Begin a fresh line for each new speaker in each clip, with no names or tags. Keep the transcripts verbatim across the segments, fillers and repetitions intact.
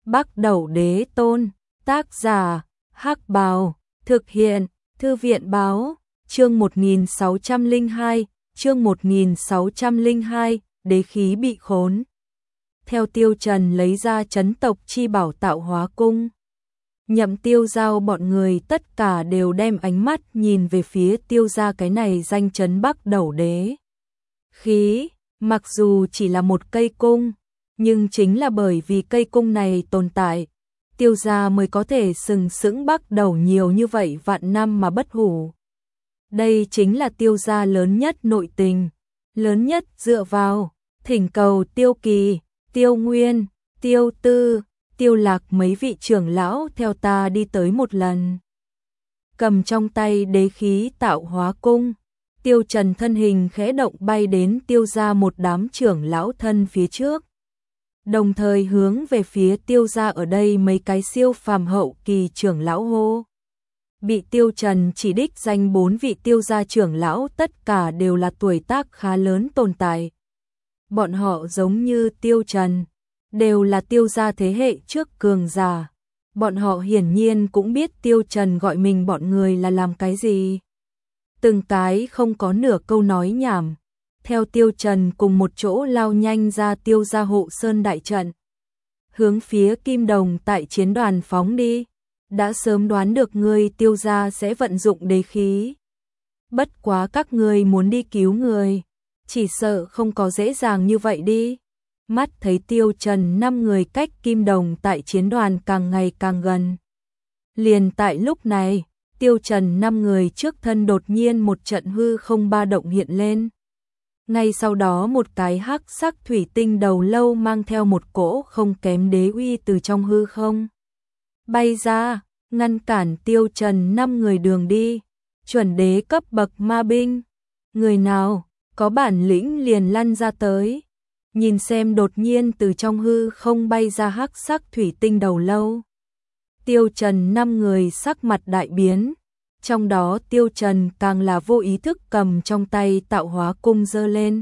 Bắc Đẩu Đế Tôn, tác giả, Hắc Bào, thực hiện, Thư viện Báo, chương một nghìn sáu trăm lẻ hai, chương một nghìn sáu trăm lẻ hai, đế khí bị khốn. Theo Tiêu Trần lấy ra chấn tộc chi bảo Tạo Hóa Cung. Nhậm Tiêu Giao bọn người tất cả đều đem ánh mắt nhìn về phía Tiêu gia cái này danh chấn Bắc Đẩu Đế khí, mặc dù chỉ là một cây cung, nhưng chính là bởi vì cây cung này tồn tại, Tiêu gia mới có thể sừng sững Bắc Đẩu nhiều như vậy vạn năm mà bất hủ. Đây chính là Tiêu gia lớn nhất nội tình, lớn nhất dựa vào, thỉnh cầu Tiêu Kỳ, Tiêu Nguyên, Tiêu Tư, Tiêu Lạc mấy vị trưởng lão theo ta đi tới một lần. Cầm trong tay đế khí Tạo Hóa Cung, Tiêu Trần thân hình khẽ động bay đến Tiêu gia một đám trưởng lão thân phía trước. Đồng thời hướng về phía Tiêu gia ở đây mấy cái siêu phàm hậu kỳ trưởng lão hô. Bị Tiêu Trần chỉ đích danh bốn vị Tiêu gia trưởng lão tất cả đều là tuổi tác khá lớn tồn tại. Bọn họ giống như Tiêu Trần, đều là Tiêu gia thế hệ trước cường giả. Bọn họ hiển nhiên cũng biết Tiêu Trần gọi mình bọn người là làm cái gì. Từng cái không có nửa câu nói nhảm. Theo Tiêu Trần cùng một chỗ lao nhanh ra Tiêu gia hộ sơn đại trận. Hướng phía Kim Đồng tại chiến đoàn phóng đi. Đã sớm đoán được người Tiêu gia sẽ vận dụng đế khí. Bất quá các người muốn đi cứu người, chỉ sợ không có dễ dàng như vậy đi. Mắt thấy Tiêu Trần năm người cách Kim Đồng tại chiến đoàn càng ngày càng gần. Liền tại lúc này, Tiêu Trần năm người trước thân đột nhiên một trận hư không ba động hiện lên. Ngay sau đó một cái hắc sắc thủy tinh đầu lâu mang theo một cỗ không kém đế uy từ trong hư không bay ra, ngăn cản Tiêu Trần năm người đường đi. Chuẩn đế cấp bậc ma binh, người nào có bản lĩnh liền lăn ra tới. Nhìn xem đột nhiên từ trong hư không bay ra hắc sắc thủy tinh đầu lâu. Tiêu Trần năm người sắc mặt đại biến, trong đó Tiêu Trần càng là vô ý thức cầm trong tay Tạo Hóa Cung giơ lên.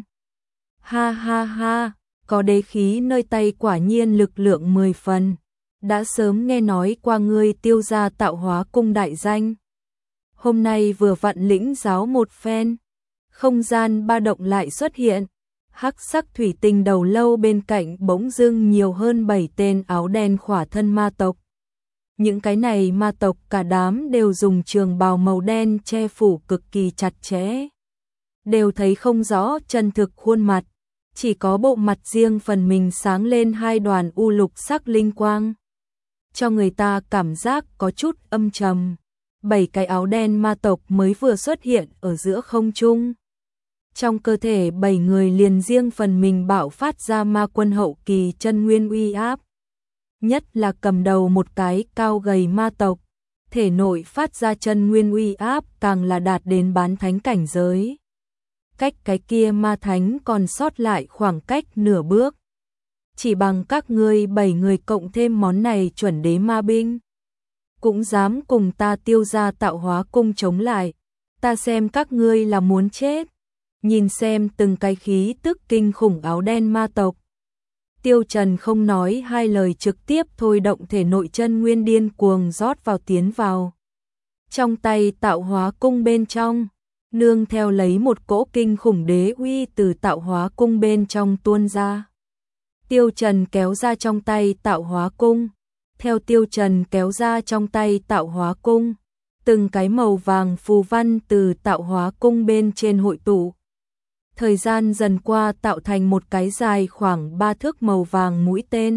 Ha ha ha, có đế khí nơi tay quả nhiên lực lượng mười phần. Đã sớm nghe nói qua ngươi Tiêu gia Tạo Hóa Cung đại danh. Hôm nay vừa vặn lĩnh giáo một phen, không gian ba động lại xuất hiện. Hắc sắc thủy tinh đầu lâu bên cạnh bỗng dưng nhiều hơn bảy tên áo đen khỏa thân ma tộc. Những cái này ma tộc cả đám đều dùng trường bào màu đen che phủ cực kỳ chặt chẽ. Đều thấy không rõ chân thực khuôn mặt, chỉ có bộ mặt riêng phần mình sáng lên hai đoàn u lục sắc linh quang. Cho người ta cảm giác có chút âm trầm. Bảy cái áo đen ma tộc mới vừa xuất hiện ở giữa không trung. Trong cơ thể bảy người liền riêng phần mình bạo phát ra ma quân hậu kỳ chân nguyên uy áp. Nhất là cầm đầu một cái cao gầy ma tộc, thể nội phát ra chân nguyên uy áp càng là đạt đến bán thánh cảnh giới. Cách cái kia ma thánh còn sót lại khoảng cách nửa bước. Chỉ bằng các ngươi bảy người cộng thêm món này chuẩn đế ma binh, cũng dám cùng ta Tiêu gia Tạo Hóa Cung chống lại. Ta xem các ngươi là muốn chết. Nhìn xem từng cái khí tức kinh khủng áo đen ma tộc. Tiêu Trần không nói hai lời trực tiếp thôi động thể nội chân nguyên điên cuồng rót vào tiến vào. Trong tay Tạo Hóa Cung bên trong, nương theo lấy một cỗ kinh khủng đế uy từ Tạo Hóa Cung bên trong tuôn ra. Tiêu Trần kéo ra trong tay Tạo Hóa Cung. Theo Tiêu Trần kéo ra trong tay Tạo Hóa Cung, từng cái màu vàng phù văn từ Tạo Hóa Cung bên trên hội tụ. Thời gian dần qua tạo thành một cái dài khoảng ba thước màu vàng mũi tên.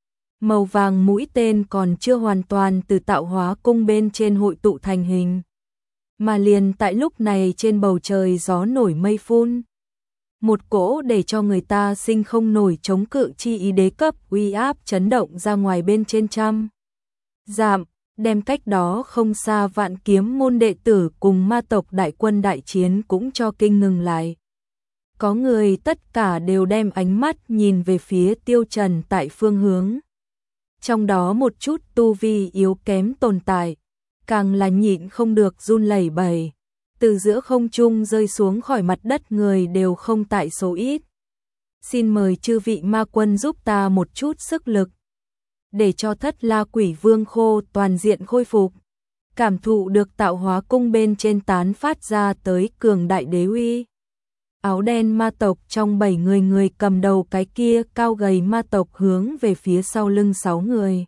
Màu vàng mũi tên còn chưa hoàn toàn từ Tạo Hóa Cung bên trên hội tụ thành hình. Mà liền tại lúc này trên bầu trời gió nổi mây phun. Một cỗ để cho người ta sinh không nổi chống cự chi ý đế cấp uy áp chấn động ra ngoài bên trên trăm dặm, đem cách đó không xa Vạn Kiếm môn đệ tử cùng ma tộc đại quân đại chiến cũng cho kinh ngừng lại. Có người tất cả đều đem ánh mắt nhìn về phía Tiêu Trần tại phương hướng. Trong đó một chút tu vi yếu kém tồn tại, càng là nhịn không được run lẩy bẩy. Từ giữa không trung rơi xuống khỏi mặt đất người đều không tại số ít. Xin mời chư vị ma quân giúp ta một chút sức lực. để cho Thất La Quỷ Vương khô toàn diện khôi phục. Cảm thụ được tạo hóa cung bên trên tán phát ra tới cường đại đế uy. Áo đen ma tộc trong bảy người người cầm đầu cái kia cao gầy ma tộc hướng về phía sau lưng sáu người.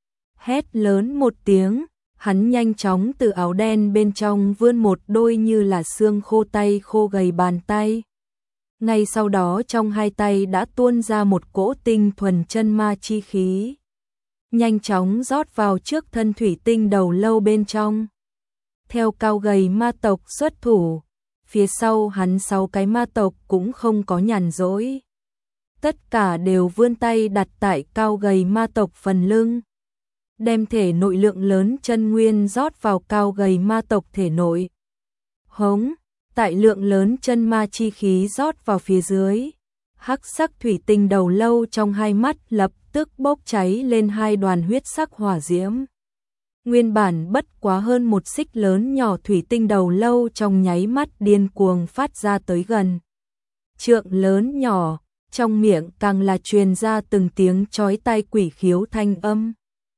Hét lớn một tiếng, hắn nhanh chóng từ áo đen bên trong vươn một đôi như là xương khô tay khô gầy bàn tay. Ngay sau đó trong hai tay đã tuôn ra một cỗ tinh thuần chân ma chi khí. Nhanh chóng rót vào trước thân thủy tinh đầu lâu bên trong. Theo cao gầy ma tộc xuất thủ, phía sau hắn sáu cái ma tộc cũng không có nhàn rỗi. Tất cả đều vươn tay đặt tại cao gầy ma tộc phần lưng. Đem thể nội lượng lớn chân nguyên rót vào cao gầy ma tộc thể nội. Hống, tại lượng lớn chân ma chi khí rót vào phía dưới. Hắc sắc thủy tinh đầu lâu trong hai mắt lập tức bốc cháy lên hai đoàn huyết sắc hỏa diễm. Nguyên bản bất quá hơn một xích lớn nhỏ thủy tinh đầu lâu trong nháy mắt điên cuồng phát ra tới gần. Trượng lớn nhỏ, trong miệng càng là truyền ra từng tiếng chói tai quỷ khiếu thanh âm.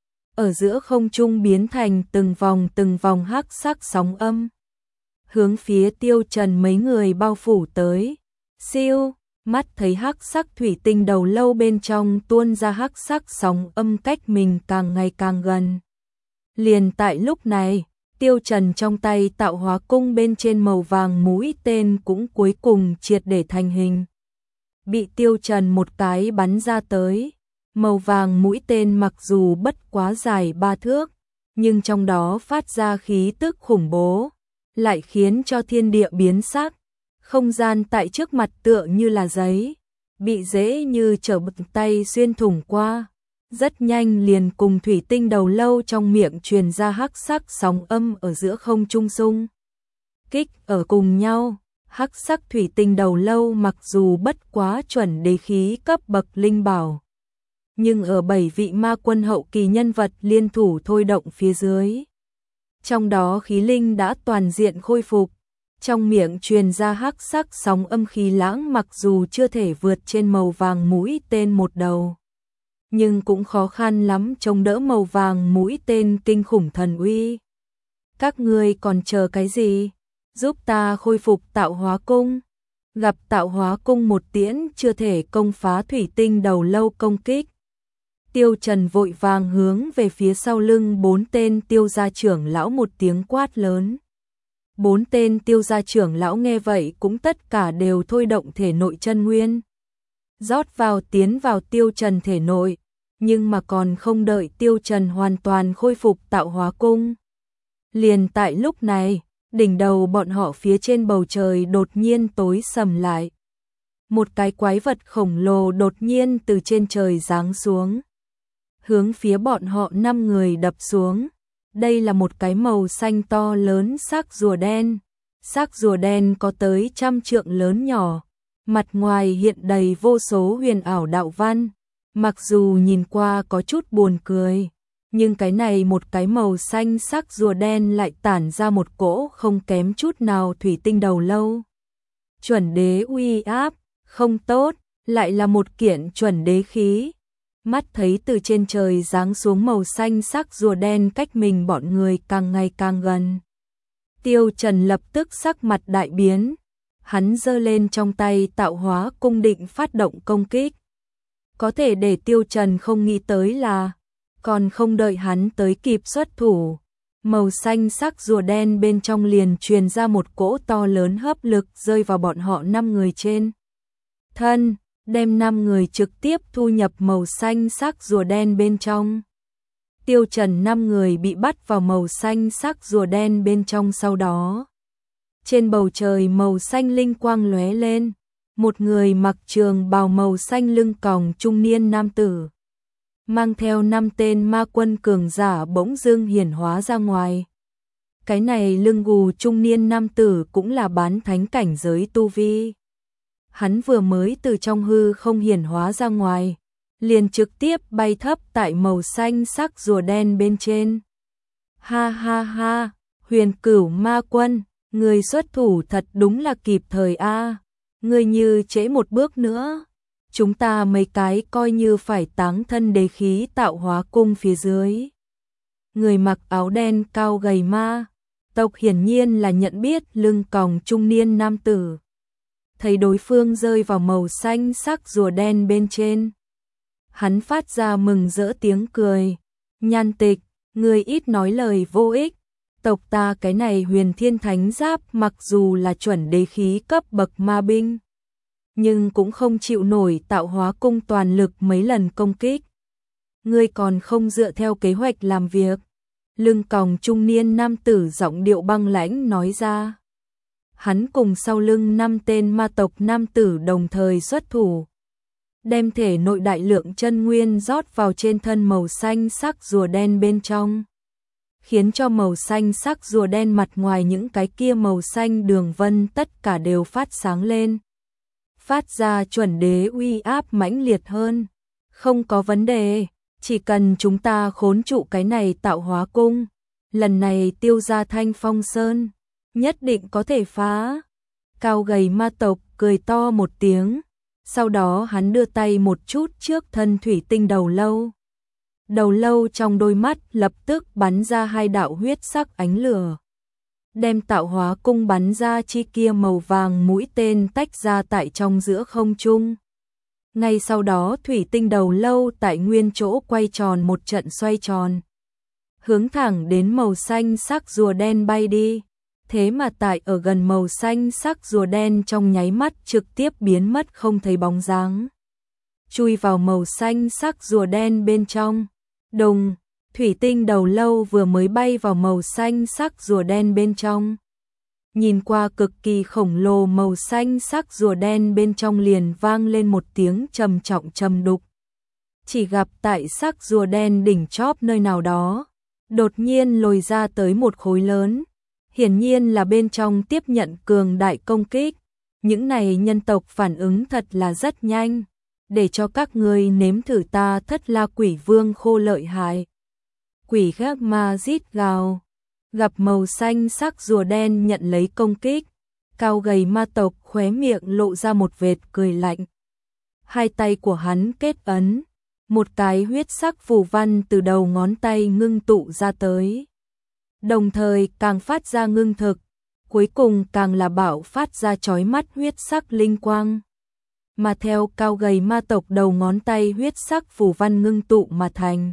Ở giữa không trung biến thành từng vòng từng vòng hắc sắc sóng âm. Hướng phía Tiêu Trần mấy người bao phủ tới. Siêu, mắt thấy hắc sắc thủy tinh đầu lâu bên trong tuôn ra hắc sắc sóng âm cách mình càng ngày càng gần. Liền tại lúc này, Tiêu Trần trong tay tạo hóa cung bên trên màu vàng mũi tên cũng cuối cùng triệt để thành hình. Bị Tiêu Trần một cái bắn ra tới, màu vàng mũi tên mặc dù bất quá dài ba thước, nhưng trong đó phát ra khí tức khủng bố, lại khiến cho thiên địa biến sắc, không gian tại trước mặt tựa như là giấy, bị dễ như trở bật tay xuyên thủng qua. Rất nhanh liền cùng thủy tinh đầu lâu trong miệng truyền ra hắc sắc sóng âm ở giữa không trung xung kích ở cùng nhau. Hắc sắc thủy tinh đầu lâu mặc dù bất quá chuẩn đế khí cấp bậc linh bảo, nhưng ở bảy vị ma quân hậu kỳ nhân vật liên thủ thôi động phía dưới, trong đó khí linh đã toàn diện khôi phục. Trong miệng truyền ra hắc sắc sóng âm khí lãng mặc dù chưa thể vượt trên màu vàng mũi tên một đầu, nhưng cũng khó khăn lắm chống đỡ màu vàng mũi tên kinh khủng thần uy. Các ngươi còn chờ cái gì? Giúp ta khôi phục tạo hóa cung. Gặp tạo hóa cung một tiễn chưa thể công phá thủy tinh đầu lâu công kích. Tiêu Trần vội vàng hướng về phía sau lưng bốn tên tiêu gia trưởng lão một tiếng quát lớn. Bốn tên tiêu gia trưởng lão nghe vậy cũng tất cả đều thôi động thể nội chân nguyên. Rót vào tiến vào Tiêu Trần thể nội, nhưng mà còn không đợi Tiêu Trần hoàn toàn khôi phục tạo hóa cung. Liền tại lúc này, đỉnh đầu bọn họ phía trên bầu trời đột nhiên tối sầm lại. Một cái quái vật khổng lồ đột nhiên từ trên trời giáng xuống, hướng phía bọn họ năm người đập xuống. Đây là một cái màu xanh to lớn xác rùa đen. Xác rùa đen có tới trăm trượng lớn nhỏ, mặt ngoài hiện đầy vô số huyền ảo đạo văn. Mặc dù nhìn qua có chút buồn cười, nhưng cái này một cái màu xanh sắc rùa đen lại tản ra một cỗ không kém chút nào thủy tinh đầu lâu. Chuẩn đế uy áp, không tốt, lại là một kiện chuẩn đế khí. Mắt thấy từ trên trời giáng xuống màu xanh sắc rùa đen cách mình bọn người càng ngày càng gần. Tiêu Trần lập tức sắc mặt đại biến, hắn giơ lên trong tay tạo hóa cung định phát động công kích. Có thể để Tiêu Trần không nghĩ tới là, còn không đợi hắn tới kịp xuất thủ, màu xanh sắc rùa đen bên trong liền truyền ra một cỗ to lớn hấp lực rơi vào bọn họ năm người trên thân, đem năm người trực tiếp thu nhập màu xanh sắc rùa đen bên trong. Tiêu Trần năm người bị bắt vào màu xanh sắc rùa đen bên trong sau đó. Trên bầu trời màu xanh linh quang lóe lên, một người mặc trường bào màu xanh lưng còng trung niên nam tử, mang theo năm tên ma quân cường giả bỗng dưng hiển hóa ra ngoài. Cái này lưng gù trung niên nam tử cũng là bán thánh cảnh giới tu vi. Hắn vừa mới từ trong hư không hiển hóa ra ngoài, liền trực tiếp bay thấp tại màu xanh sắc rùa đen bên trên. Ha ha ha, Huyền Cửu ma quân, người xuất thủ thật đúng là kịp thời a. Người như trễ một bước nữa, chúng ta mấy cái coi như phải táng thân đế khí Tạo Hóa cung phía dưới. Người mặc áo đen cao gầy ma tộc hiển nhiên là nhận biết lưng còng trung niên nam tử. Thấy đối phương rơi vào màu xanh sắc rùa đen bên trên, hắn phát ra mừng rỡ tiếng cười. Nhan Tịch, người ít nói lời vô ích. Tộc ta cái này Huyền Thiên Thánh Giáp mặc dù là chuẩn đế khí cấp bậc ma binh, nhưng cũng không chịu nổi Tạo Hóa cung toàn lực mấy lần công kích. Ngươi còn không dựa theo kế hoạch làm việc. Lưng còng trung niên nam tử giọng điệu băng lãnh nói ra. Hắn cùng sau lưng năm tên ma tộc nam tử đồng thời xuất thủ, đem thể nội đại lượng chân nguyên rót vào trên thân màu xanh sắc rùa đen bên trong, khiến cho màu xanh sắc rùa đen mặt ngoài những cái kia màu xanh đường vân tất cả đều phát sáng lên, phát ra chuẩn đế uy áp mãnh liệt hơn. Không có vấn đề, chỉ cần chúng ta khốn trụ cái này Tạo Hóa cung, lần này tiêu ra Thanh Phong Sơn nhất định có thể phá. Cao gầy ma tộc cười to một tiếng, sau đó hắn đưa tay một chút trước thân thủy tinh đầu lâu. Đầu lâu trong đôi mắt lập tức bắn ra hai đạo huyết sắc ánh lửa, đem Tạo Hóa cung bắn ra chi kia màu vàng mũi tên tách ra tại trong giữa không trung. Ngay sau đó thủy tinh đầu lâu tại nguyên chỗ quay tròn một trận xoay tròn, hướng thẳng đến màu xanh sắc rùa đen bay đi. Thế mà tại ở gần màu xanh sắc rùa đen trong nháy mắt trực tiếp biến mất không thấy bóng dáng, chui vào màu xanh sắc rùa đen bên trong. Đùng, thủy tinh đầu lâu vừa mới bay vào màu xanh sắc rùa đen bên trong, nhìn qua cực kỳ khổng lồ màu xanh sắc rùa đen bên trong liền vang lên một tiếng trầm trọng trầm đục. Chỉ gặp tại sắc rùa đen đỉnh chóp nơi nào đó, đột nhiên lồi ra tới một khối lớn, hiển nhiên là bên trong tiếp nhận cường đại công kích. Những này nhân tộc phản ứng thật là rất nhanh, để cho các ngươi nếm thử ta Thất La Quỷ Vương khô lợi hại. Quỷ gác ma rít gào, gặp màu xanh sắc rùa đen nhận lấy công kích, cao gầy ma tộc khóe miệng lộ ra một vệt cười lạnh. Hai tay của hắn kết ấn, một cái huyết sắc phù văn từ đầu ngón tay ngưng tụ ra tới, đồng thời càng phát ra ngưng thực, cuối cùng càng là bạo phát ra chói mắt huyết sắc linh quang. Mà theo cao gầy ma tộc đầu ngón tay huyết sắc phù văn ngưng tụ mà thành,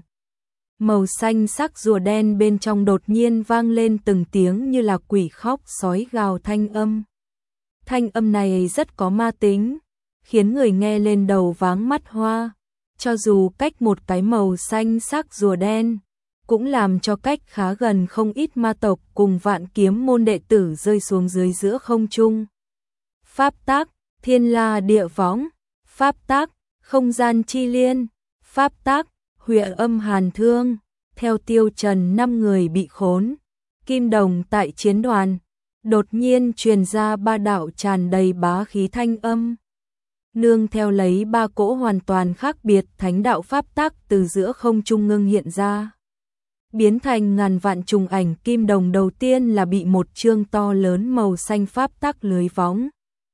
màu xanh sắc rùa đen bên trong đột nhiên vang lên từng tiếng như là quỷ khóc sói gào thanh âm. Thanh âm này rất có ma tính, khiến người nghe lên đầu váng mắt hoa. Cho dù cách một cái màu xanh sắc rùa đen, cũng làm cho cách khá gần không ít ma tộc cùng Vạn Kiếm môn đệ tử rơi xuống dưới giữa không trung. Pháp tác, Thiên La Địa Võng, pháp tác, Không Gian Chi Liên, pháp tác, Huệ Âm Hàn Thương. Theo Tiêu Trần năm người bị khốn, Kim Đồng tại chiến đoàn, đột nhiên truyền ra ba đạo tràn đầy bá khí thanh âm. Nương theo lấy ba cỗ hoàn toàn khác biệt thánh đạo pháp tác từ giữa không trung ngưng hiện ra, biến thành ngàn vạn trùng ảnh. Kim Đồng đầu tiên là bị một chương to lớn màu xanh pháp tác lưới võng,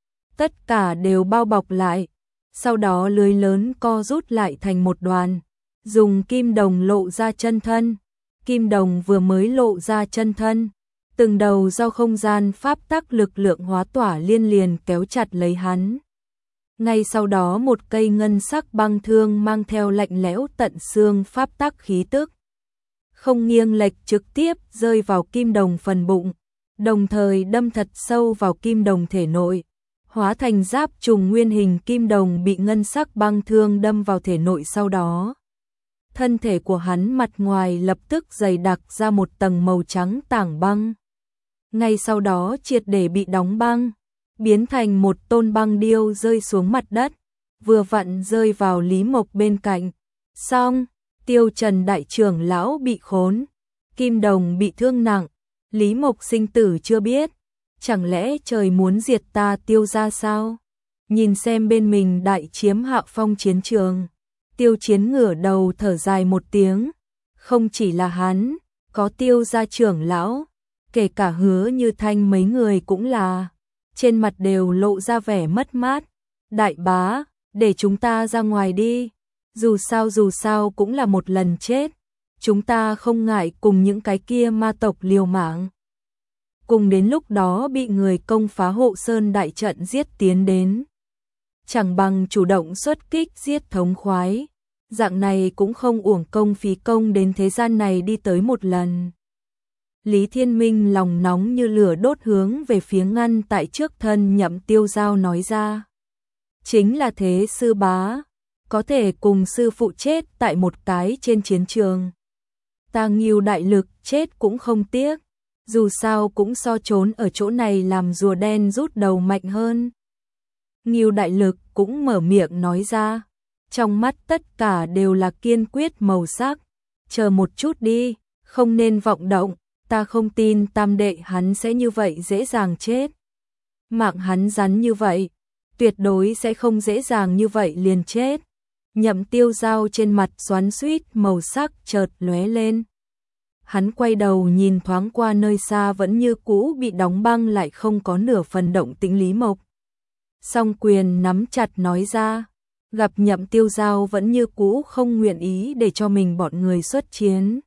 tất cả đều bao bọc lại, sau đó lưới lớn co rút lại thành một đoàn, dùng Kim Đồng lộ ra chân thân. Kim Đồng vừa mới lộ ra chân thân, từng đầu do không gian pháp tắc lực lượng hóa tỏa liên liền kéo chặt lấy hắn. Ngay sau đó một cây ngân sắc băng thương mang theo lạnh lẽo tận xương pháp tắc khí tức, không nghiêng lệch trực tiếp rơi vào Kim Đồng phần bụng, đồng thời đâm thật sâu vào Kim Đồng thể nội, hóa thành giáp trùng nguyên hình. Kim Đồng bị ngân sắc băng thương đâm vào thể nội, sau đó thân thể của hắn mặt ngoài lập tức dày đặc ra một tầng màu trắng tảng băng. Ngay sau đó triệt để bị đóng băng, biến thành một tôn băng điêu rơi xuống mặt đất, vừa vặn rơi vào Lý Mộc bên cạnh. Xong, Tiêu Trần đại trưởng lão bị khốn, Kim Đồng bị thương nặng, Lý Mộc sinh tử chưa biết, chẳng lẽ trời muốn diệt ta Tiêu gia sao? Nhìn xem bên mình đại chiếm hạ phong chiến trường, Tiêu Chiến ngửa đầu thở dài một tiếng, không chỉ là hắn, có Tiêu gia trưởng lão, kể cả Hứa Như Thanh mấy người cũng là, trên mặt đều lộ ra vẻ mất mát. Đại bá, để chúng ta ra ngoài đi, dù sao dù sao cũng là một lần chết, chúng ta không ngại cùng những cái kia ma tộc liều mạng. Cùng đến lúc đó bị người công phá hộ sơn đại trận giết tiến đến. Chẳng bằng chủ động xuất kích giết thống khoái, dạng này cũng không uổng công phí công đến thế gian này đi tới một lần. Lý Thiên Minh lòng nóng như lửa đốt hướng về phía ngăn tại trước thân Nhậm Tiêu Giao nói ra. Chính là thế sư bá, có thể cùng sư phụ chết tại một cái trên chiến trường. Ta Ngưu đại lực chết cũng không tiếc, dù sao cũng so trốn ở chỗ này làm rùa đen rút đầu mạnh hơn. Ngưu đại lực cũng mở miệng nói ra, trong mắt tất cả đều là kiên quyết màu sắc. Chờ một chút đi, không nên vọng động, ta không tin tam đệ hắn sẽ như vậy dễ dàng chết. Mạng hắn rắn như vậy, tuyệt đối sẽ không dễ dàng như vậy liền chết. Nhậm Tiêu Giao trên mặt xoắn xuýt màu sắc chợt lóe lên. Hắn quay đầu nhìn thoáng qua nơi xa vẫn như cũ bị đóng băng lại không có nửa phần động tĩnh Lý Mộc. Song quyền nắm chặt nói ra, gặp Nhậm Tiêu Giao vẫn như cũ không nguyện ý để cho mình bọn người xuất chiến.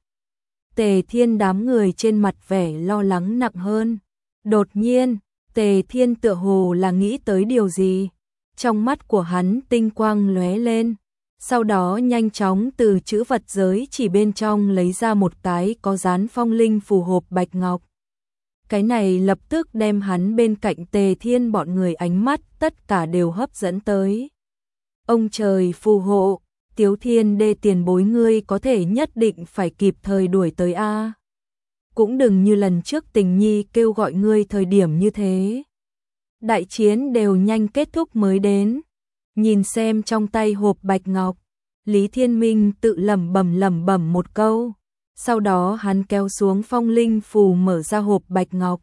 Tề Thiên đám người trên mặt vẻ lo lắng nặng hơn. Đột nhiên, Tề Thiên tựa hồ là nghĩ tới điều gì. Trong mắt của hắn tinh quang lóe lên. Sau đó nhanh chóng từ chữ vật giới chỉ bên trong lấy ra một cái có dán phong linh phù hộp bạch ngọc. Cái này lập tức đem hắn bên cạnh Tề Thiên bọn người ánh mắt tất cả đều hấp dẫn tới. Ông trời phù hộ, Tiếu Thiên đê tiền bối ngươi có thể nhất định phải kịp thời đuổi tới a. Cũng đừng như lần trước Tình Nhi kêu gọi ngươi thời điểm như thế. Đại chiến đều nhanh kết thúc mới đến. Nhìn xem trong tay hộp bạch ngọc, Lý Thiên Minh tự lẩm bẩm lẩm bẩm một câu. Sau đó hắn kéo xuống phong linh phù mở ra hộp bạch ngọc.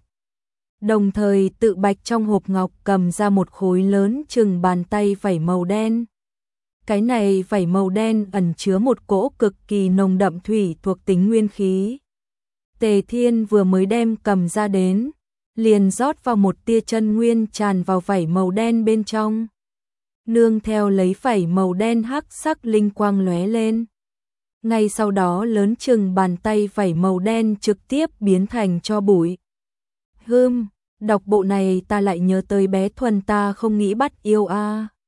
Đồng thời tự bạch trong hộp ngọc cầm ra một khối lớn chừng bàn tay vảy màu đen. Cái này vảy màu đen ẩn chứa một cỗ cực kỳ nồng đậm thủy thuộc tính nguyên khí. Tề Thiên vừa mới đem cầm ra đến, liền rót vào một tia chân nguyên tràn vào vảy màu đen bên trong. Nương theo lấy vảy màu đen hắc sắc linh quang lóe lên. Ngay sau đó lớn chừng bàn tay vảy màu đen trực tiếp biến thành tro bụi. Hừm, đọc bộ này ta lại nhớ tới bé Thuần ta không nghĩ bắt yêu a.